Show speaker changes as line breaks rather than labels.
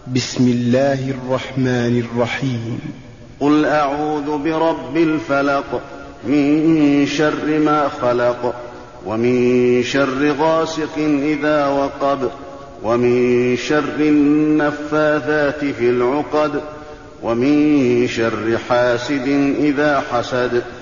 بسم الله الرحمن الرحيم.
قل أعوذ برب الفلق من شر ما خلق ومن شر غاسق إذا وقب ومن شر النفاثات في العقد ومن شر حاسد إذا حسد.